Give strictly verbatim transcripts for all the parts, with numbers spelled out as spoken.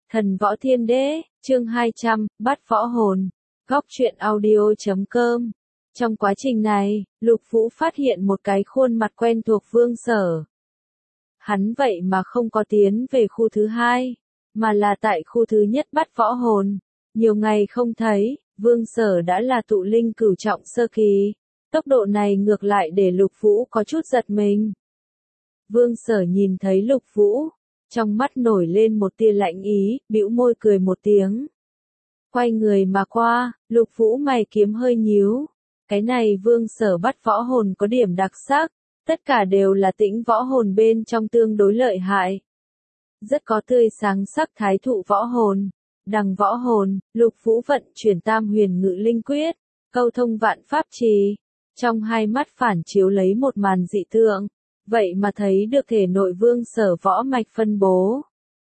Thần võ thiên đế, chương hai trăm, bắt võ hồn. Góc truyện audio chấm com. Trong quá trình này, Lục Vũ phát hiện một cái khuôn mặt quen thuộc Vương Sở. Hắn vậy mà không có tiến về khu thứ hai, mà là tại khu thứ nhất bắt võ hồn. Nhiều ngày không thấy, Vương Sở đã là tụ linh cửu trọng sơ kỳ. Tốc độ này ngược lại để Lục Vũ có chút giật mình. Vương Sở nhìn thấy Lục Vũ, trong mắt nổi lên một tia lạnh ý, bĩu môi cười một tiếng. Quay người mà qua, Lục Vũ mày kiếm hơi nhíu. Cái này Vương Sở bắt võ hồn có điểm đặc sắc, tất cả đều là tĩnh võ hồn bên trong tương đối lợi hại. Rất có tươi sáng sắc thái thụ võ hồn, đằng võ hồn, Lục Vũ vận chuyển tam huyền ngự linh quyết, câu thông vạn pháp trì. Trong hai mắt phản chiếu lấy một màn dị tượng. Vậy mà thấy được thể nội Vương Sở võ mạch phân bố.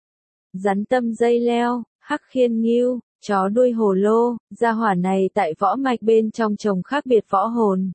Rắn tâm dây leo, hắc khiên ngưu, chó đuôi hồ lô, gia hỏa này tại võ mạch bên trong trồng khác biệt võ hồn.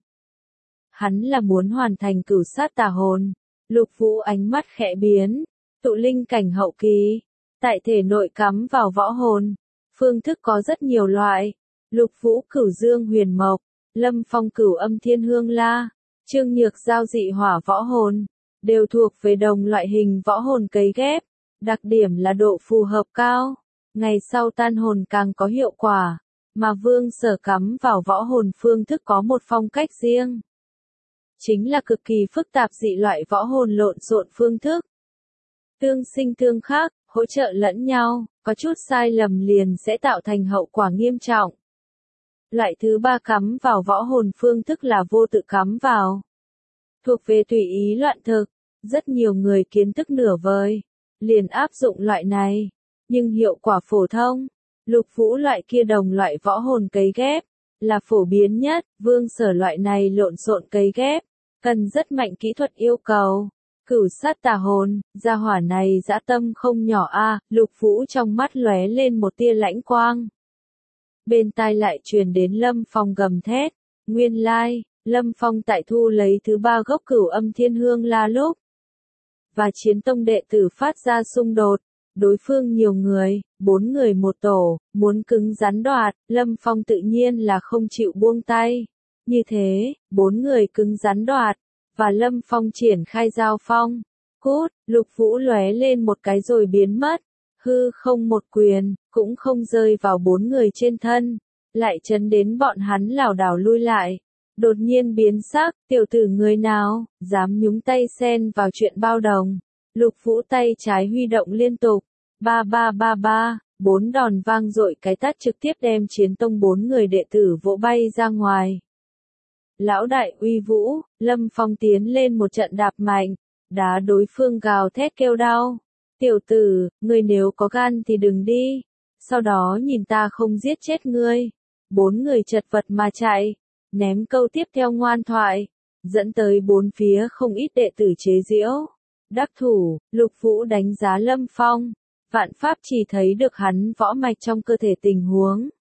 Hắn là muốn hoàn thành cửu sát tà hồn. Lục Vũ ánh mắt khẽ biến, tụ linh cảnh hậu kỳ, tại thể nội cắm vào võ hồn. Phương thức có rất nhiều loại. Lục Vũ cửu dương huyền mộc, Lâm Phong cửu âm thiên hương la, Trương Nhược giao dị hỏa võ hồn, đều thuộc về đồng loại hình võ hồn cấy ghép, đặc điểm là độ phù hợp cao, ngày sau tan hồn càng có hiệu quả, mà Vương Sở cắm vào võ hồn phương thức có một phong cách riêng. Chính là cực kỳ phức tạp dị loại võ hồn lộn xộn phương thức. Tương sinh tương khắc, hỗ trợ lẫn nhau, có chút sai lầm liền sẽ tạo thành hậu quả nghiêm trọng. Loại thứ ba cắm vào võ hồn phương thức là vô tự cắm vào. Thuộc về tùy ý loạn thực, rất nhiều người kiến thức nửa vời, liền áp dụng loại này, nhưng hiệu quả phổ thông. Lục Vũ loại kia đồng loại võ hồn cấy ghép, là phổ biến nhất, Vương Sở loại này lộn xộn cấy ghép, cần rất mạnh kỹ thuật yêu cầu. Cửu sát tà hồn, gia hỏa này dã tâm không nhỏ a, Lục Vũ trong mắt lóe lên một tia lãnh quang. Bên tai lại truyền đến Lâm Phong gầm thét, nguyên lai, Lâm Phong tại thu lấy thứ ba gốc cửu âm thiên hương la lúc. Và chiến tông đệ tử phát ra xung đột, đối phương nhiều người, bốn người một tổ, muốn cứng rắn đoạt, Lâm Phong tự nhiên là không chịu buông tay. Như thế, bốn người cứng rắn đoạt, và Lâm Phong triển khai giao phong. Cút, Lục Vũ lóe lên một cái rồi biến mất. Hư không một quyền, cũng không rơi vào bốn người trên thân, lại chấn đến bọn hắn lảo đảo lui lại. Đột nhiên biến sắc, tiểu tử người nào, dám nhúng tay xen vào chuyện bao đồng. Lục Vũ tay trái huy động liên tục, ba ba ba ba, bốn đòn vang dội cái tát trực tiếp đem chiến tông bốn người đệ tử vỗ bay ra ngoài. Lão đại uy vũ, Lâm Phong tiến lên một trận đạp mạnh, đá đối phương gào thét kêu đau. Tiểu tử, ngươi nếu có gan thì đừng đi, sau đó nhìn ta không giết chết ngươi. Bốn người chật vật mà chạy, ném câu tiếp theo ngoan thoại, dẫn tới bốn phía không ít đệ tử chế giễu. Đắc thủ, Lục Vũ đánh giá Lâm Phong, vạn pháp chỉ thấy được hắn võ mạch trong cơ thể tình huống.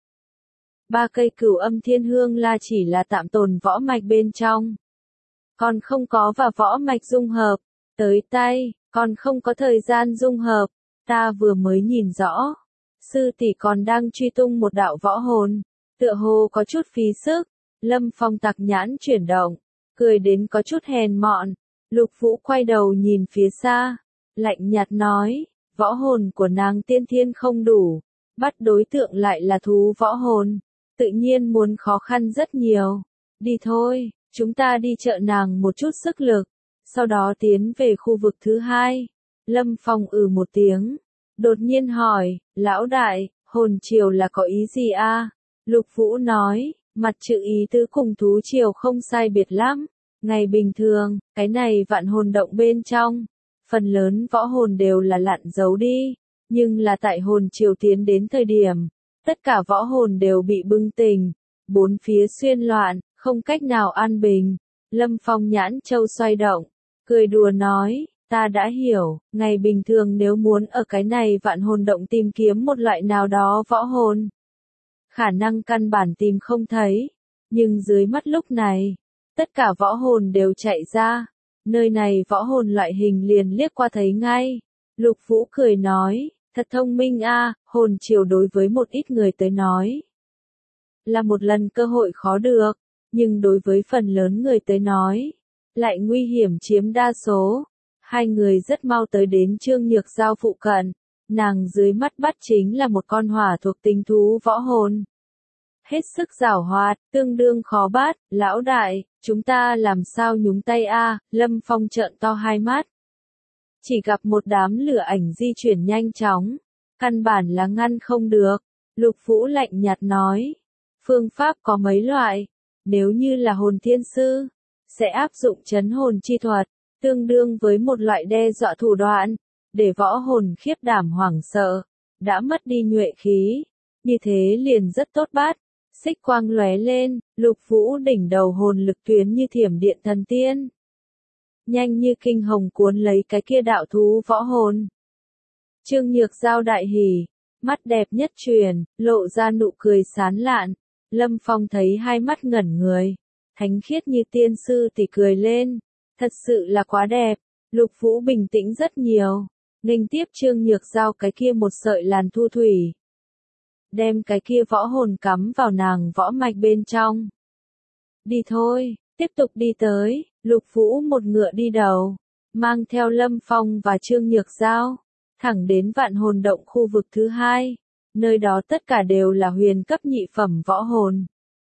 Ba cây cửu âm thiên hương la chỉ là tạm tồn võ mạch bên trong, còn không có và võ mạch dung hợp, tới tay. Còn không có thời gian dung hợp, ta vừa mới nhìn rõ. Sư tỷ còn đang truy tung một đạo võ hồn, tựa hồ có chút phí sức. Lâm Phong tặc nhãn chuyển động, cười đến có chút hèn mọn. Lục Vũ quay đầu nhìn phía xa, lạnh nhạt nói, võ hồn của nàng tiên thiên không đủ, bắt đối tượng lại là thú võ hồn, tự nhiên muốn khó khăn rất nhiều. Đi thôi, chúng ta đi trợ nàng một chút sức lực. Sau đó tiến về khu vực thứ hai. Lâm Phong ừ một tiếng, đột nhiên hỏi, lão đại, hồn triều là có ý gì a? Lục Vũ nói, mặt chữ ý tứ cùng thú triều không sai biệt lắm. Ngày bình thường, cái này vạn hồn động bên trong, phần lớn võ hồn đều là lặn giấu đi, nhưng là tại hồn triều tiến đến thời điểm, tất cả võ hồn đều bị bừng tỉnh, bốn phía xuyên loạn, không cách nào an bình. Lâm Phong nhãn châu xoay động, cười đùa nói, ta đã hiểu, ngày bình thường nếu muốn ở cái này vạn hồn động tìm kiếm một loại nào đó võ hồn, khả năng căn bản tìm không thấy, nhưng dưới mắt lúc này, tất cả võ hồn đều chạy ra, nơi này võ hồn loại hình liền liếc qua thấy ngay. Lục Vũ cười nói, Thật thông minh a, hồn chiều đối với một ít người tới nói là một lần cơ hội khó được, nhưng đối với phần lớn người tới nói, lại nguy hiểm chiếm đa số. Hai người rất mau tới đến Trương Nhược Giao phụ cận, nàng dưới mắt bắt chính là một con hỏa thuộc tính thú võ hồn. Hết sức giảo hoạt, tương đương khó bắt, lão đại, chúng ta làm sao nhúng tay a? Lâm Phong trợn to hai mắt. Chỉ gặp một đám lửa ảnh di chuyển nhanh chóng, căn bản là ngăn không được. Lục Vũ lạnh nhạt nói, phương pháp có mấy loại, nếu như là hồn thiên sư, sẽ áp dụng trấn hồn chi thuật, tương đương với một loại đe dọa thủ đoạn, để võ hồn khiếp đảm hoảng sợ, đã mất đi nhuệ khí, như thế liền rất tốt bắt. Xích quang lóe lên, Lục Vũ đỉnh đầu hồn lực tuyến như thiểm điện thần tiên, nhanh như kinh hồng cuốn lấy cái kia đạo thú võ hồn. Trương Nhược Giao đại hỉ, mắt đẹp nhất truyền, lộ ra nụ cười sán lạn. Lâm Phong thấy hai mắt ngẩn người, thánh khiết như tiên sư thì cười lên, thật sự là quá đẹp. Lục Vũ bình tĩnh rất nhiều, nghênh tiếp Trương Nhược Giao cái kia một sợi làn thu thủy, đem cái kia võ hồn cắm vào nàng võ mạch bên trong. Đi thôi, tiếp tục đi tới. Lục Vũ một ngựa đi đầu, mang theo Lâm Phong và Trương Nhược Giao, thẳng đến Vạn Hồn Động khu vực thứ hai, nơi đó tất cả đều là huyền cấp nhị phẩm võ hồn.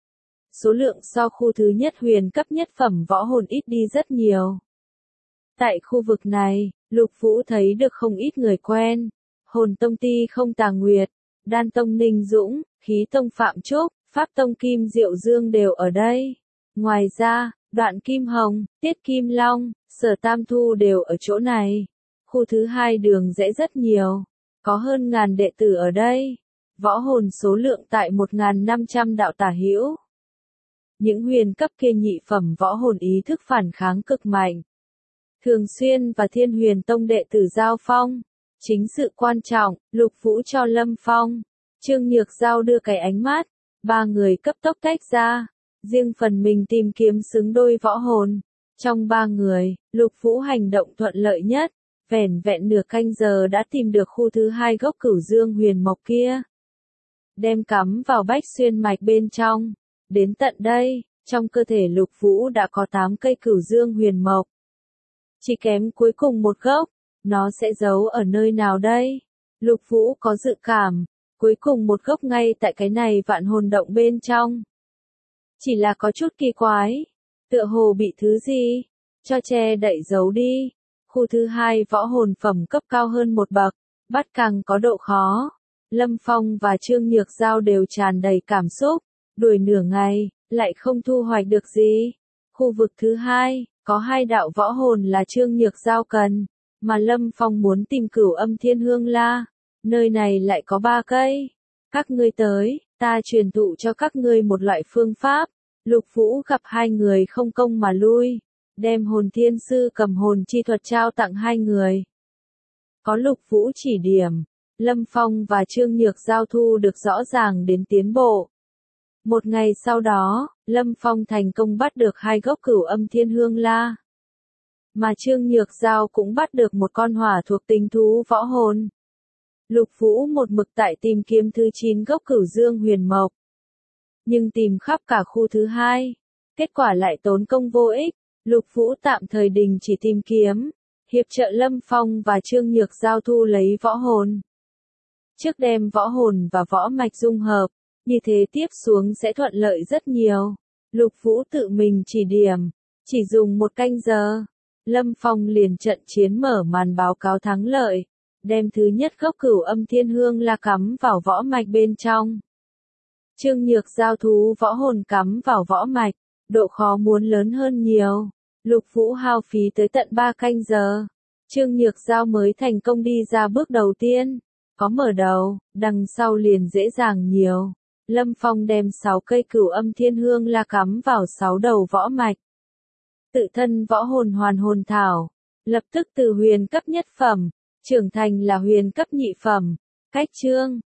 Số lượng so khu thứ nhất huyền cấp nhất phẩm võ hồn ít đi rất nhiều. Tại khu vực này, Lục Vũ thấy được không ít người quen, Hồn Tông Ti Không Tà Nguyệt, Đan Tông Ninh Dũng, Khí Tông Phạm Trúc, Pháp Tông Kim Diệu Dương đều ở đây. Ngoài ra, Đoạn Kim Hồng, Tiết Kim Long, Sở Tam Thu đều ở chỗ này. Khu thứ hai đường rẽ rất nhiều, có hơn ngàn đệ tử ở đây. Võ hồn số lượng tại một nghìn năm trăm đạo tả hữu. Những huyền cấp kia nhị phẩm võ hồn ý thức phản kháng cực mạnh. Thường xuyên và Thiên Huyền Tông đệ tử giao phong. Chính sự quan trọng, Lục Vũ cho Lâm Phong, Trương Nhược Giao đưa cái ánh mắt, ba người cấp tốc tách ra, riêng phần mình tìm kiếm xứng đôi võ hồn. Trong ba người, Lục Vũ hành động thuận lợi nhất, vẻn vẹn nửa canh giờ đã tìm được khu thứ hai gốc Cửu Dương Huyền Mộc kia. Đem cắm vào bách xuyên mạch bên trong. Đến tận đây, trong cơ thể Lục Vũ đã có tám cây Cửu Dương Huyền Mộc. Chỉ kém cuối cùng một gốc, nó sẽ giấu ở nơi nào đây? Lục Vũ có dự cảm, cuối cùng một gốc ngay tại cái này Vạn Hồn Động bên trong. Chỉ là có chút kỳ quái, tựa hồ bị thứ gì cho che đậy giấu đi. Khu thứ hai võ hồn phẩm cấp cao hơn một bậc, bắt càng có độ khó. Lâm Phong và Trương Nhược Giao đều tràn đầy cảm xúc, đuổi nửa ngày, lại không thu hoạch được gì. Khu vực thứ hai, có hai đạo võ hồn là Trương Nhược Giao cần, mà Lâm Phong muốn tìm Cửu Âm Thiên Hương La. Nơi này lại có ba cây. Các ngươi tới, ta truyền thụ cho các ngươi một loại phương pháp. Lục Vũ gặp hai người không công mà lui, đem hồn thiên sư cầm hồn chi thuật trao tặng hai người. Có Lục Vũ chỉ điểm, Lâm Phong và Trương Nhược Giao thu được rõ ràng đến tiến bộ. Một ngày sau đó, Lâm Phong thành công bắt được hai gốc Cửu Âm Thiên Hương La. Mà Trương Nhược Giao cũng bắt được một con hỏa thuộc tính thú võ hồn. Lục Vũ một mực tại tìm kiếm thứ chín gốc Cửu Dương Huyền Mộc. Nhưng tìm khắp cả khu thứ hai, kết quả lại tốn công vô ích. Lục Vũ tạm thời đình chỉ tìm kiếm, hiệp trợ Lâm Phong và Trương Nhược Giao thu lấy võ hồn. Trước đem võ hồn và võ mạch dung hợp, như thế tiếp xuống sẽ thuận lợi rất nhiều. Lục Vũ tự mình chỉ điểm, chỉ dùng một canh giờ, Lâm Phong liền trận chiến mở màn báo cáo thắng lợi, đem thứ nhất gốc Cửu Âm Thiên Hương La cắm vào võ mạch bên trong. Trương Nhược Giao thú võ hồn cắm vào võ mạch, độ khó muốn lớn hơn nhiều. Lục Vũ hao phí tới tận ba canh giờ, Trương Nhược Giao mới thành công đi ra bước đầu tiên. Có mở đầu, đằng sau liền dễ dàng nhiều. Lâm Phong đem sáu cây Cửu Âm Thiên Hương La cắm vào sáu đầu võ mạch. Tự thân võ hồn hoàn hồn thảo, lập tức từ huyền cấp nhất phẩm, trưởng thành là huyền cấp nhị phẩm. Cách chương